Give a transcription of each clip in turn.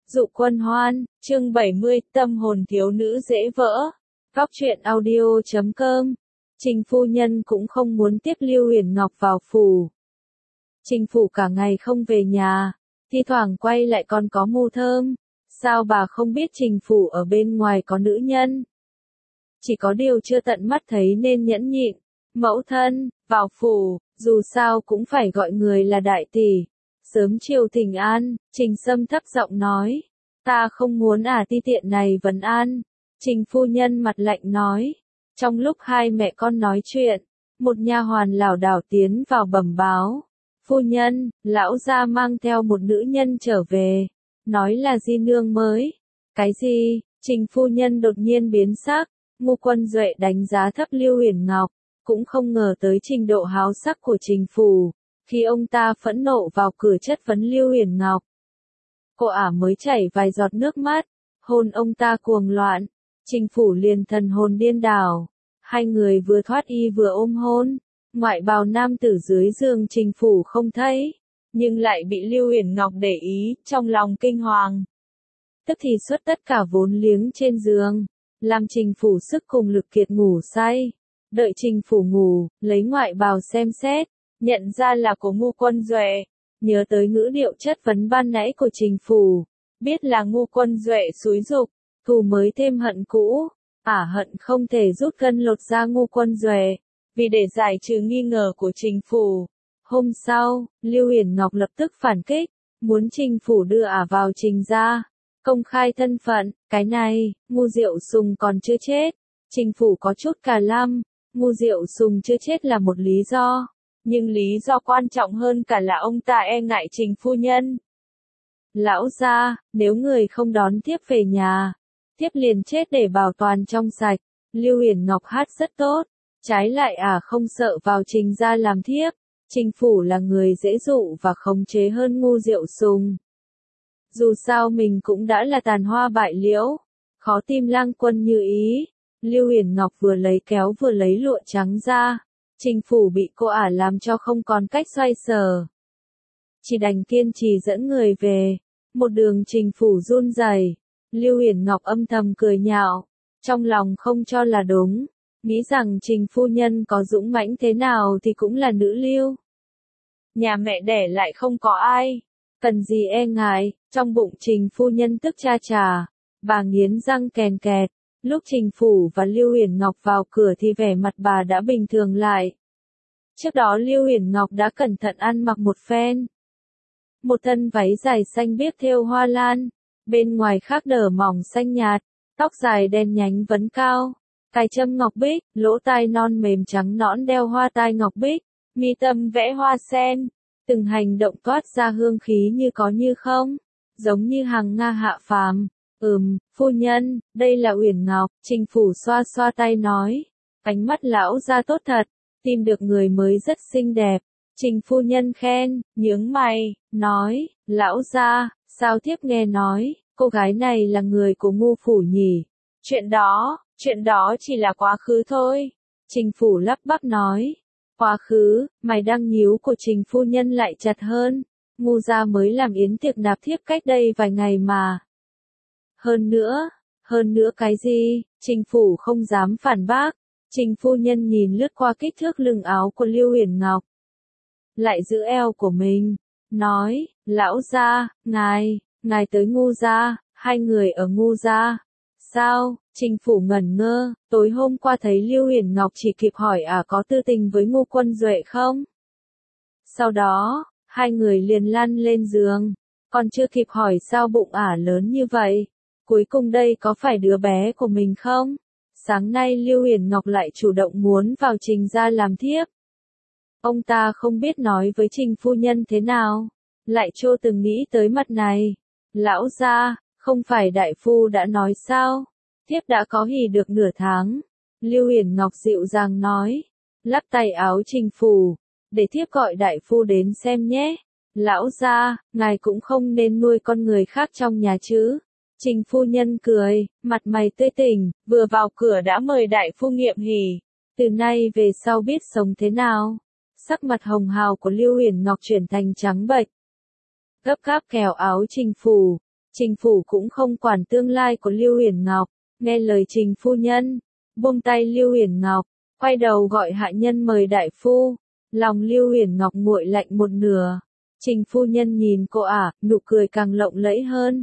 Dụ Quân Hoan, chương 70, tâm hồn thiếu nữ dễ vỡ. Góc truyện audio.com. Trình phu nhân cũng không muốn tiếp Lưu Huyền Ngọc vào phủ. Trình phủ cả ngày không về nhà, thi thoảng quay lại còn có mùi thơm. Sao bà không biết Trình phủ ở bên ngoài có nữ nhân? Chỉ có điều chưa tận mắt thấy nên nhẫn nhịn. Mẫu thân, vào phủ, dù sao cũng phải gọi người là đại tỷ. Sớm chiều thỉnh an, Trình Sâm thấp giọng nói. Ta không muốn ti tiện này vấn an. Trình phu nhân mặt lạnh nói. Trong lúc hai mẹ con nói chuyện, một nha hoàn lảo đảo tiến vào bẩm báo. Phu nhân, lão gia mang theo một nữ nhân trở về. Nói là di nương mới. Cái gì? Trình phu nhân đột nhiên biến sắc. Ngô Quân Duệ đánh giá thấp Lưu Huyền Ngọc, cũng không ngờ tới trình độ háo sắc của Trình phủ. Khi ông ta phẫn nộ vào cửa chất vấn Lưu Huyền Ngọc, cô ả mới chảy vài giọt nước mắt, hôn ông ta cuồng loạn. Trình phủ liền thần hồn điên đảo. Hai người vừa thoát y vừa ôm hôn. Ngoại bào nam tử dưới giường Trình phủ không thấy, nhưng lại bị Lưu Huyền Ngọc để ý, trong lòng kinh hoàng. Tức thì xuất tất cả vốn liếng trên giường, làm Trình phủ sức cùng lực kiệt ngủ say. Đợi Trình phủ ngủ, lấy ngoại bào xem xét, nhận ra là của Ngô Quân Duệ. Nhớ tới ngữ điệu chất vấn ban nãy của Trình phủ, biết là Ngô Quân Duệ xúi giục, thù mới thêm hận cũ. Hận không thể rút gân lột da Ngô Quân Duệ, vì để giải trừ nghi ngờ của Trình phủ. Hôm sau, Lưu Huyền Ngọc lập tức phản kích, muốn Trình phủ đưa vào Trình gia, công khai thân phận. Cái này, Ngô Diệu Sùng còn chưa chết. Trình phủ có chút cà lăm, Ngô Diệu Sùng chưa chết là một lý do, nhưng lý do quan trọng hơn cả là ông ta e ngại Trình phu nhân. Lão gia, nếu người không đón tiếp về nhà, tiếp liền chết để bảo toàn trong sạch. Lưu Huyền Ngọc hát rất tốt, trái lại không sợ vào Trình gia làm thiếp. Trình phủ là người dễ dụ và khống chế hơn Ngô Diệu Sùng. Dù sao mình cũng đã là tàn hoa bại liễu, khó tìm lang quân như ý. Lưu Huyền Ngọc vừa lấy kéo vừa lấy lụa trắng ra. Trình phủ bị cô ả làm cho không còn cách xoay sở, chỉ đành kiên trì dẫn người về. Một đường Trình phủ run rẩy. Lưu Huyền Ngọc âm thầm cười nhạo, trong lòng không cho là đúng, nghĩ rằng Trình phu nhân có dũng mãnh thế nào thì cũng là nữ lưu. Nhà mẹ đẻ lại không có ai, cần gì e ngại. Trong bụng Trình phu nhân tức cha trà, bà nghiến răng kèn kẹt. Lúc Trình phủ và Lưu Huyền Ngọc vào cửa thì vẻ mặt bà đã bình thường lại. Trước đó Lưu Huyền Ngọc đã cẩn thận ăn mặc một phen. Một thân váy dài xanh biếc thêu hoa lan, bên ngoài khác đờ mỏng xanh nhạt, tóc dài đen nhánh vấn cao, cài châm ngọc bích, lỗ tai non mềm trắng nõn đeo hoa tai ngọc bích, mi tâm vẽ hoa sen, từng hành động toát ra hương khí như có như không, giống như hàng Nga hạ phàm. Phu nhân, đây là Uyển Ngọc. Trình phủ xoa xoa tay nói. Ánh mắt lão ra tốt thật, tìm được người mới rất xinh đẹp. Trình phu nhân khen, nhướng mày, nói, lão ra, sao thiếp nghe nói, cô gái này là người của Ngô phủ nhỉ? Chuyện đó chỉ là quá khứ thôi. Trình phủ lắp bắp nói. Quá khứ, mày đang nhíu của Trình phu nhân lại chặt hơn. Ngô gia mới làm yến tiệc nạp thiếp cách đây vài ngày mà. Hơn nữa cái gì? Trình phủ không dám phản bác. Trình phu nhân nhìn lướt qua kích thước lưng áo của Lưu Huyền Ngọc, lại giữ eo của mình, nói, lão gia, ngài tới Ngô gia, hai người ở Ngô gia. Sao? Trình phủ ngẩn ngơ, tối hôm qua thấy Lưu Huyền Ngọc chỉ kịp hỏi có tư tình với Ngô Quân Duệ không? Sau đó, hai người liền lăn lên giường, còn chưa kịp hỏi sao bụng lớn như vậy. Cuối cùng đây có phải đứa bé của mình không? Sáng nay Lưu Huyền Ngọc lại chủ động muốn vào Trình gia làm thiếp. Ông ta không biết nói với Trình phu nhân thế nào, lại chưa từng nghĩ tới mặt này. Lão gia, không phải đại phu đã nói sao? Thiếp đã có hỉ được nửa tháng. Lưu Huyền Ngọc dịu dàng nói, lắp tay áo Trình phủ, để thiếp gọi đại phu đến xem nhé. Lão gia, ngài cũng không nên nuôi con người khác trong nhà chứ. Trình phu nhân cười, mặt mày tươi tỉnh, vừa vào cửa đã mời đại phu nghiệm hỉ. Từ nay về sau biết sống thế nào. Sắc mặt hồng hào của Lưu Huyền Ngọc chuyển thành trắng bệch. Gấp gáp kéo áo Trình phủ. Trình phủ cũng không quản tương lai của Lưu Uyển Ngọc, nghe lời Trình phu nhân, buông tay Lưu Uyển Ngọc, quay đầu gọi hạ nhân mời đại phu. Lòng Lưu Uyển Ngọc nguội lạnh một nửa. Trình phu nhân nhìn cô ả, nụ cười càng lộng lẫy hơn.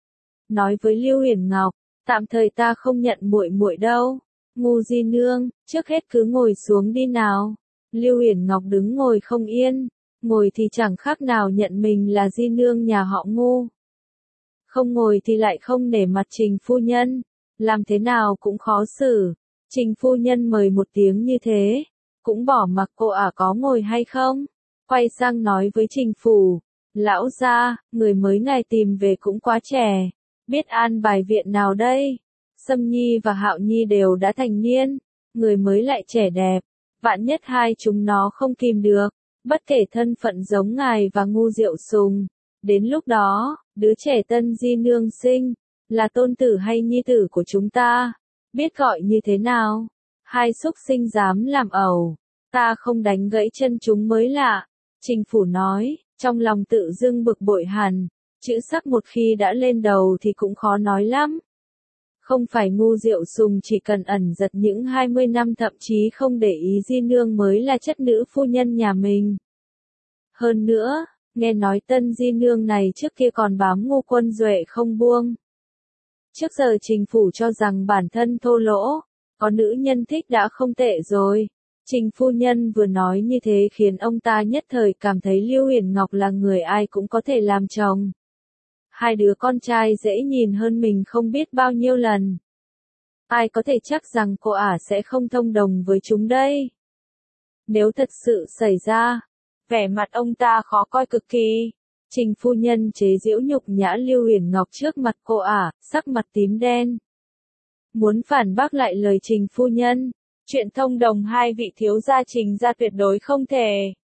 Nói với Lưu Uyển Ngọc, tạm thời ta không nhận muội muội đâu. Ngu di nương, trước hết cứ ngồi xuống đi nào. Lưu Uyển Ngọc đứng ngồi không yên, ngồi thì chẳng khác nào nhận mình là di nương nhà họ Ngu. Không ngồi thì lại không nể mặt Trình phu nhân, làm thế nào cũng khó xử. Trình phu nhân mời một tiếng như thế, cũng bỏ mặc cô ả có ngồi hay không. Quay sang nói với Trình phủ, lão gia, người mới ngài tìm về cũng quá trẻ, biết an bài viện nào đây? Sâm Nhi và Hạo Nhi đều đã thành niên, người mới lại trẻ đẹp, vạn nhất hai chúng nó không kìm được, bất kể thân phận giống ngài và Ngu Diệu Sùng. Đến lúc đó, đứa trẻ tân di nương sinh, là tôn tử hay nhi tử của chúng ta, biết gọi như thế nào? Hai súc sinh dám làm ẩu, ta không đánh gãy chân chúng mới lạ. Trình phủ nói, trong lòng tự dưng bực bội hẳn, chữ sắc một khi đã lên đầu thì cũng khó nói lắm. Không phải Ngu Diệu Sùng chỉ cần ẩn giật những 20 năm thậm chí không để ý di nương mới là chất nữ phu nhân nhà mình. Hơn nữa, nghe nói tân di nương này trước kia còn bám Ngu Quân Duệ không buông. Trước giờ Trình phủ cho rằng bản thân thô lỗ, có nữ nhân thích đã không tệ rồi. Trình phu nhân vừa nói như thế khiến ông ta nhất thời cảm thấy Lưu Uyển Ngọc là người ai cũng có thể làm chồng. Hai đứa con trai dễ nhìn hơn mình không biết bao nhiêu lần. Ai có thể chắc rằng cô ả sẽ không thông đồng với chúng đây? Nếu thật sự xảy ra, vẻ mặt ông ta khó coi cực kỳ. Trình phu nhân chế giễu nhục nhã Lưu Uyển Ngọc trước mặt cô ả, sắc mặt tím đen. Muốn phản bác lại lời Trình phu nhân, chuyện thông đồng hai vị thiếu gia Trình gia tuyệt đối không thể.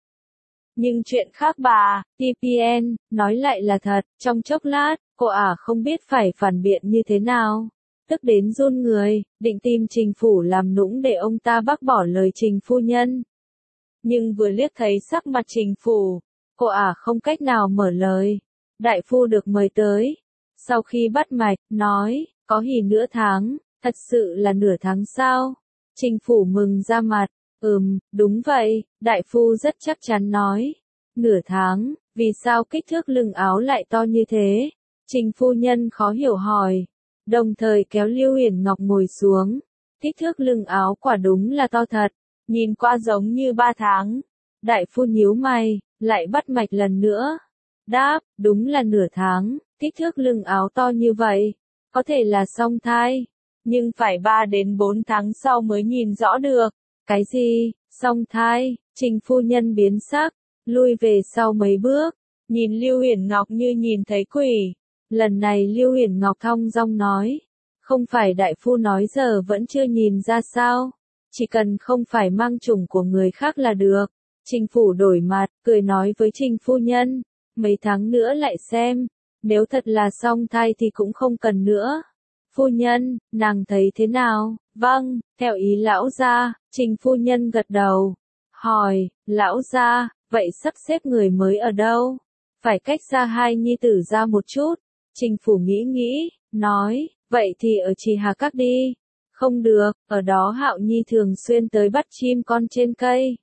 Nhưng chuyện khác bà, TPN, nói lại là thật, trong chốc lát, cô ả không biết phải phản biện như thế nào. Tức đến run người, định tìm Trình phủ làm nũng để ông ta bác bỏ lời Trình phu nhân. Nhưng vừa liếc thấy sắc mặt Trình phủ, cô ả không cách nào mở lời. Đại phu được mời tới. Sau khi bắt mạch, nói, có hỉ nửa tháng, thật sự là nửa tháng sao? Trình phủ mừng ra mặt, đúng vậy, đại phu rất chắc chắn nói. Nửa tháng, vì sao kích thước lưng áo lại to như thế? Trình phu nhân khó hiểu hỏi, đồng thời kéo Lưu Uyển Ngọc ngồi xuống. Kích thước lưng áo quả đúng là to thật, nhìn qua giống như 3 tháng. Đại phu nhíu mày, lại bắt mạch lần nữa. Đáp, đúng là nửa tháng, kích thước lưng áo to như vậy, có thể là song thai, nhưng phải 3 đến 4 tháng sau mới nhìn rõ được. Cái gì, song thai? Trình phu nhân biến sắc, lui về sau mấy bước, nhìn Lưu Uyển Ngọc như nhìn thấy quỷ. Lần này Lưu Uyển Ngọc thong dong nói, không phải đại phu nói giờ vẫn chưa nhìn ra sao, chỉ cần không phải mang chủng của người khác là được. Trình phủ đổi mặt, cười nói với Trình phu nhân, mấy tháng nữa lại xem, nếu thật là song thai thì cũng không cần nữa. Phu nhân, nàng thấy thế nào? Vâng, theo ý lão gia. Trình phu nhân gật đầu. Hỏi, lão gia, vậy sắp xếp người mới ở đâu? Phải cách xa hai nhi tử ra một chút. Trình phủ nghĩ, nói, vậy thì ở Trì Hà Các đi. Không được, ở đó Hạo Nhi thường xuyên tới bắt chim con trên cây.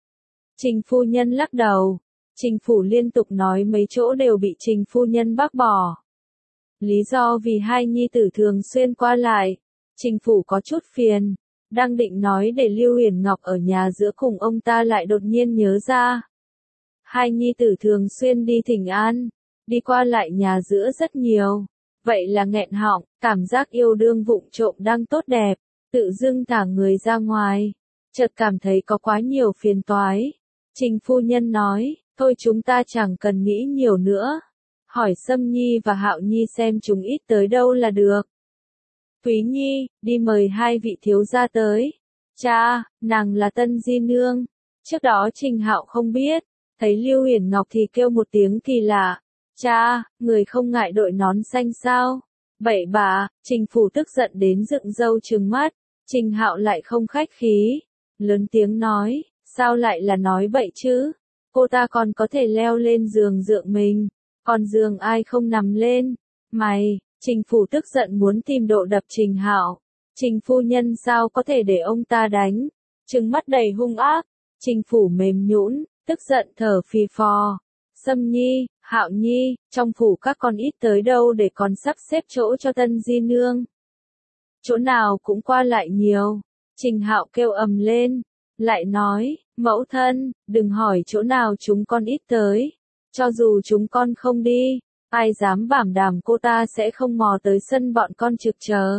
Trình phu nhân lắc đầu. Trình phủ liên tục nói mấy chỗ đều bị Trình phu nhân bác bỏ. Lý do vì hai nhi tử thường xuyên qua lại. Trình phủ có chút phiền. Đang định nói để Lưu Uyển Ngọc ở nhà giữa cùng ông ta lại đột nhiên nhớ ra. Hai nhi tử thường xuyên đi thỉnh an, đi qua lại nhà giữa rất nhiều. Vậy là nghẹn họng, cảm giác yêu đương vụng trộm đang tốt đẹp, tự dưng thả người ra ngoài. Chợt cảm thấy có quá nhiều phiền toái. Trình phu nhân nói, thôi chúng ta chẳng cần nghĩ nhiều nữa. Hỏi Sâm Nhi và Hạo Nhi xem chúng ít tới đâu là được. Thúy Nhi, đi mời hai vị thiếu gia tới. Cha, nàng là tân di nương. Trước đó Trình Hạo không biết, thấy Lưu Uyển Ngọc thì kêu một tiếng kỳ lạ. Cha, người không ngại đội nón xanh sao? Bậy bạ, Trình phủ tức giận đến dựng râu trừng mắt. Trình Hạo lại không khách khí, lớn tiếng nói, sao lại là nói bậy chứ? Cô ta còn có thể leo lên giường dượng mình, còn giường ai không nằm lên, Mày, Trình Phủ tức giận muốn tìm độ đập Trình Hạo. Trình phu nhân sao có thể để ông ta đánh? Trừng mắt đầy hung ác. Trình Phủ mềm nhũn, tức giận thở phì phò. Sâm Nhi, Hạo Nhi, trong phủ các con ít tới đâu để còn sắp xếp chỗ cho Tân Di Nương. Chỗ nào cũng qua lại nhiều. Trình Hạo kêu ầm lên, lại nói, mẫu thân, đừng hỏi chỗ nào chúng con ít tới. Cho dù chúng con không đi, ai dám bảo đảm cô ta sẽ không mò tới sân bọn con trực chờ.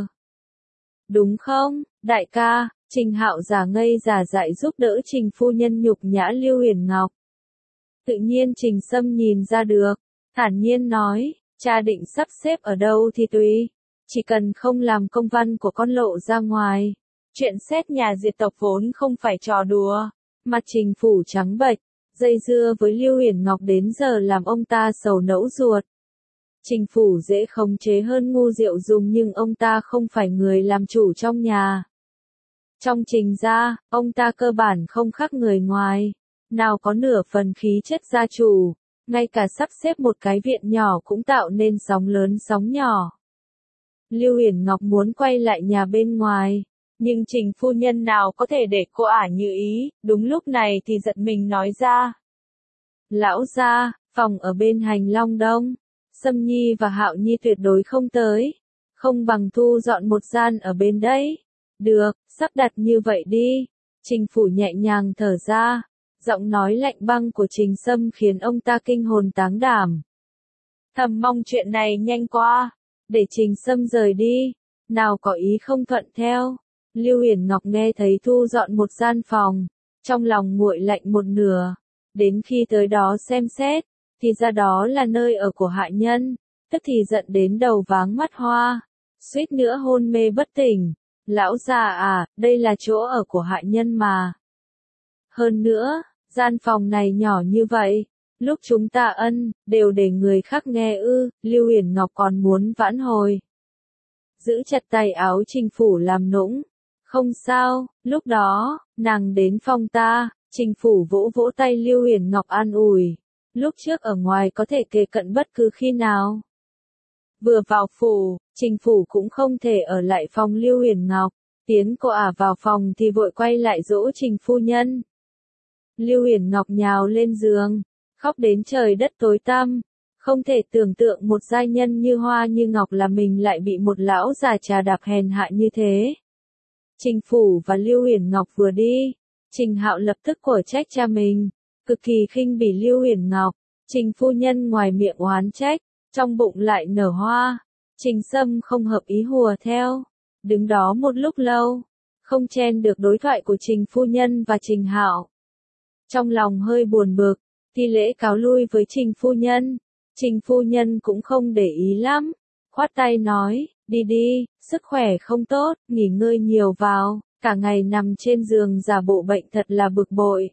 Đúng không, đại ca? Trình Hạo giả ngây giả dại giúp đỡ Trình phu nhân nhục nhã Lưu Huyền Ngọc. Tự nhiên Trình Sâm nhìn ra được, thản nhiên nói, cha định sắp xếp ở đâu thì tùy, chỉ cần không làm công văn của con lộ ra ngoài. Chuyện xét nhà diệt tộc vốn không phải trò đùa. Mặt Trình Phủ trắng bệch, dây dưa với Lưu Huyền Ngọc đến giờ làm ông ta sầu nẫu ruột. Trình Phủ dễ khống chế hơn Ngu Diệu Dùng nhưng ông ta không phải người làm chủ trong nhà. Trong Trình gia, ông ta cơ bản không khác người ngoài, nào có nửa phần khí chất gia chủ, ngay cả sắp xếp một cái viện nhỏ cũng tạo nên sóng lớn sóng nhỏ. Lưu Huyền Ngọc muốn quay lại nhà bên ngoài, nhưng Trình phu nhân nào có thể để cô ả như ý, đúng lúc này thì giật mình nói ra. Lão gia, phòng ở bên hành Long Đông, Sâm Nhi và Hạo Nhi tuyệt đối không tới, không bằng thu dọn một gian ở bên đấy. Được, sắp đặt như vậy đi. Trình Phủ nhẹ nhàng thở ra, giọng nói lạnh băng của Trình Sâm khiến ông ta kinh hồn táng đảm. Thầm mong chuyện này nhanh qua, để Trình Sâm rời đi, nào có ý không thuận theo. Lưu Huyền Ngọc nghe thấy thu dọn một gian phòng, trong lòng nguội lạnh một nửa, đến khi tới đó xem xét, thì ra đó là nơi ở của hạ nhân, tức thì giận đến đầu váng mắt hoa, suýt nữa hôn mê bất tỉnh. Lão già à, đây là chỗ ở của hạ nhân mà. Hơn nữa, gian phòng này nhỏ như vậy, lúc chúng ta đều để người khác nghe ư, Lưu Huyền Ngọc còn muốn vãn hồi. Giữ chặt tay áo Trình Phủ làm nũng. Không sao, lúc đó, nàng đến phòng ta, Trình Phủ vỗ vỗ tay Lưu Huyền Ngọc an ủi. Lúc trước ở ngoài có thể kề cận bất cứ khi nào. Vừa vào phủ, Trình Phủ cũng không thể ở lại phòng Lưu Huyền Ngọc, tiến cô ả vào phòng thì vội quay lại dỗ Trình phu nhân. Lưu Huyền Ngọc nhào lên giường, khóc đến trời đất tối tăm, không thể tưởng tượng một giai nhân như Hoa như Ngọc là mình lại bị một lão già trà đạp hèn hạ như thế. Trình Phủ và Lưu Huyền Ngọc vừa đi, Trình Hạo lập tức quở trách cha mình, cực kỳ khinh bỉ Lưu Huyền Ngọc. Trình phu nhân ngoài miệng oán trách, trong bụng lại nở hoa. Trình Sâm không hợp ý hùa theo, đứng đó một lúc lâu, không chen được đối thoại của Trình phu nhân và Trình Hạo. Trong lòng hơi buồn bực, thi lễ cáo lui với Trình phu nhân. Trình phu nhân cũng không để ý lắm, khoát tay nói, đi đi, sức khỏe không tốt, nghỉ ngơi nhiều vào, cả ngày nằm trên giường giả bộ bệnh thật là bực bội.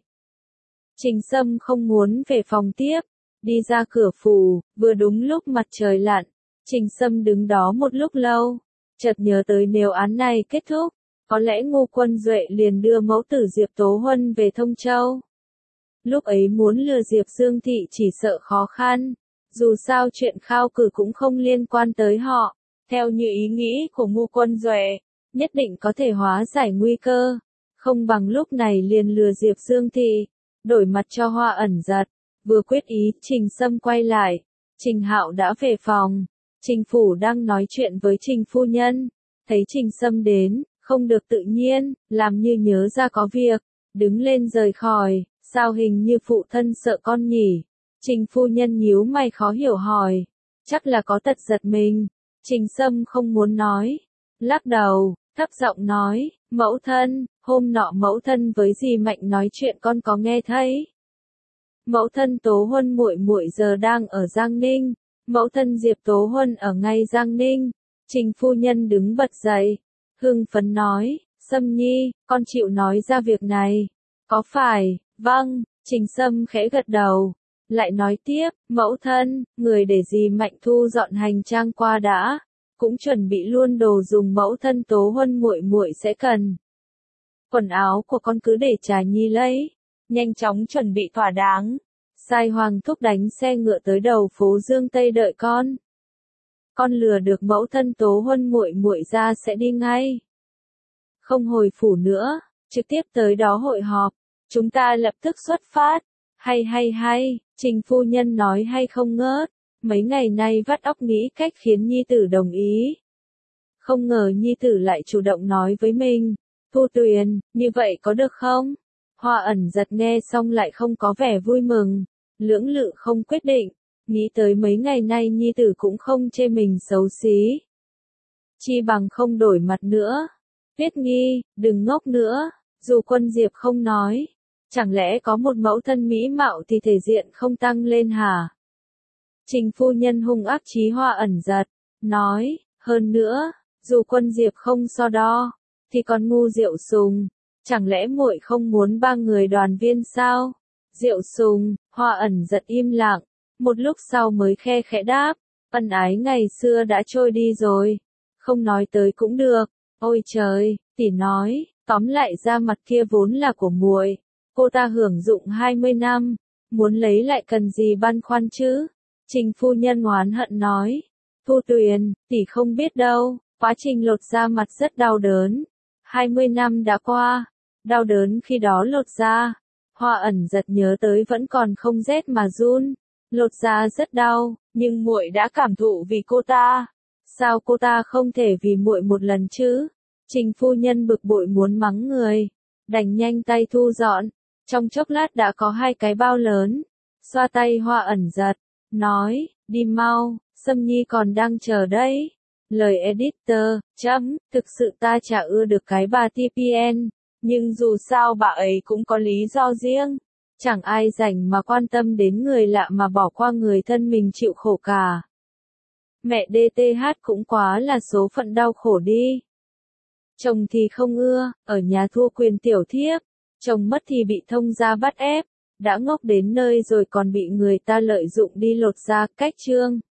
Trình Sâm không muốn về phòng tiếp, đi ra cửa phủ, vừa đúng lúc mặt trời lặn. Trình Sâm đứng đó một lúc lâu, chợt nhớ tới nếu án này kết thúc, có lẽ Ngô Quân Duệ liền đưa mẫu tử Diệp Tố Huân về Thông Châu. Lúc ấy muốn lừa Diệp Dương Thị chỉ sợ khó khăn, dù sao chuyện khao cử cũng không liên quan tới họ, theo như ý nghĩ của Ngô Quân Duệ, nhất định có thể hóa giải nguy cơ, không bằng lúc này liền lừa Diệp Dương Thị, đổi mặt cho Hoa Ẩn Giật. Vừa quyết ý, Trình Sâm quay lại, Trình Hạo đã về phòng. Trình Phủ đang nói chuyện với Trình phu nhân, thấy Trình Sâm đến, không được tự nhiên, làm như nhớ ra có việc, đứng lên rời khỏi, sao hình như phụ thân sợ con nhỉ? Trình phu nhân nhíu mày khó hiểu hỏi, chắc là có tật giật mình. Trình Sâm không muốn nói, lắc đầu, thấp giọng nói, mẫu thân, hôm nọ mẫu thân với dì Mạnh nói chuyện con có nghe thấy. Mẫu thân Tố Huân muội muội giờ đang ở Giang Ninh. Mẫu thân Diệp Tố Huân ở ngay Giang Ninh. Trình phu nhân đứng bật dậy, hưng phấn nói, Sâm Nhi, con chịu nói ra việc này. Có phải? Vâng, Trình Sâm khẽ gật đầu. Lại nói tiếp, mẫu thân, người để dì Mạnh thu dọn hành trang qua đã, cũng chuẩn bị luôn đồ dùng mẫu thân Tố Huân muội muội sẽ cần. Quần áo của con cứ để Trà Nhi lấy, nhanh chóng chuẩn bị thỏa đáng. Sai Hoàng thúc đánh xe ngựa tới đầu phố Dương Tây đợi con. con lừa được mẫu thân Tố Huân muội muội ra sẽ đi ngay. Không hồi phủ nữa, trực tiếp tới đó hội họp, chúng ta lập tức xuất phát. Hay, Trình phu nhân nói hay không ngớt, mấy ngày nay vắt óc nghĩ cách khiến nhi tử đồng ý. Không ngờ nhi tử lại chủ động nói với mình, Thu Tuyền, như vậy có được không? Hoa Ẩn Giật nghe xong lại không có vẻ vui mừng, lưỡng lự không quyết định, nghĩ tới mấy ngày nay nhi tử cũng không chê mình xấu xí. Chi bằng không đổi mặt nữa. Tuyết Nghi, đừng ngốc nữa, dù Quân Diệp không nói, chẳng lẽ có một mẫu thân mỹ mạo thì thể diện không tăng lên hả? Trình phu nhân hung ác chí Hoa Ẩn Giật, nói, hơn nữa, dù Quân Diệp không so đo, thì còn ngu Diệu Sùng, chẳng lẽ muội không muốn ba người đoàn viên sao? Diệu Sùng, Hoa Ẩn Giật im lặng, một lúc sau mới khe khẽ đáp, ân ái ngày xưa đã trôi đi rồi, không nói tới cũng được. Ôi trời, tỷ nói, tóm lại da mặt kia vốn là của muội, cô ta hưởng dụng 20 năm, muốn lấy lại cần gì băn khoăn chứ? Trình phu nhân oán hận nói, Thu Tuyền, tỷ không biết đâu, quá trình lột da mặt rất đau đớn. 20 năm đã qua, đau đớn khi đó lột da. Hoa Ẩn Giật nhớ tới vẫn còn không rét mà run, lột da rất đau, nhưng muội đã cảm thụ vì cô ta. Sao cô ta không thể vì muội một lần chứ? Trình phu nhân bực bội muốn mắng người, đành nhanh tay thu dọn, trong chốc lát đã có 2 cái bao lớn, xoa tay Hoa Ẩn Giật, nói, đi mau, Sâm Nhi còn đang chờ đấy. Lời editor, thực sự ta chả ưa được cái bà TPN, nhưng dù sao bà ấy cũng có lý do riêng, chẳng ai rảnh mà quan tâm đến người lạ mà bỏ qua người thân mình chịu khổ cả. Mẹ DTH cũng quá là số phận đau khổ đi. Chồng thì không ưa, ở nhà thua quyền tiểu thiếp, chồng mất thì bị thông gia bắt ép, đã ngốc đến nơi rồi còn bị người ta lợi dụng đi lột da, cách chương.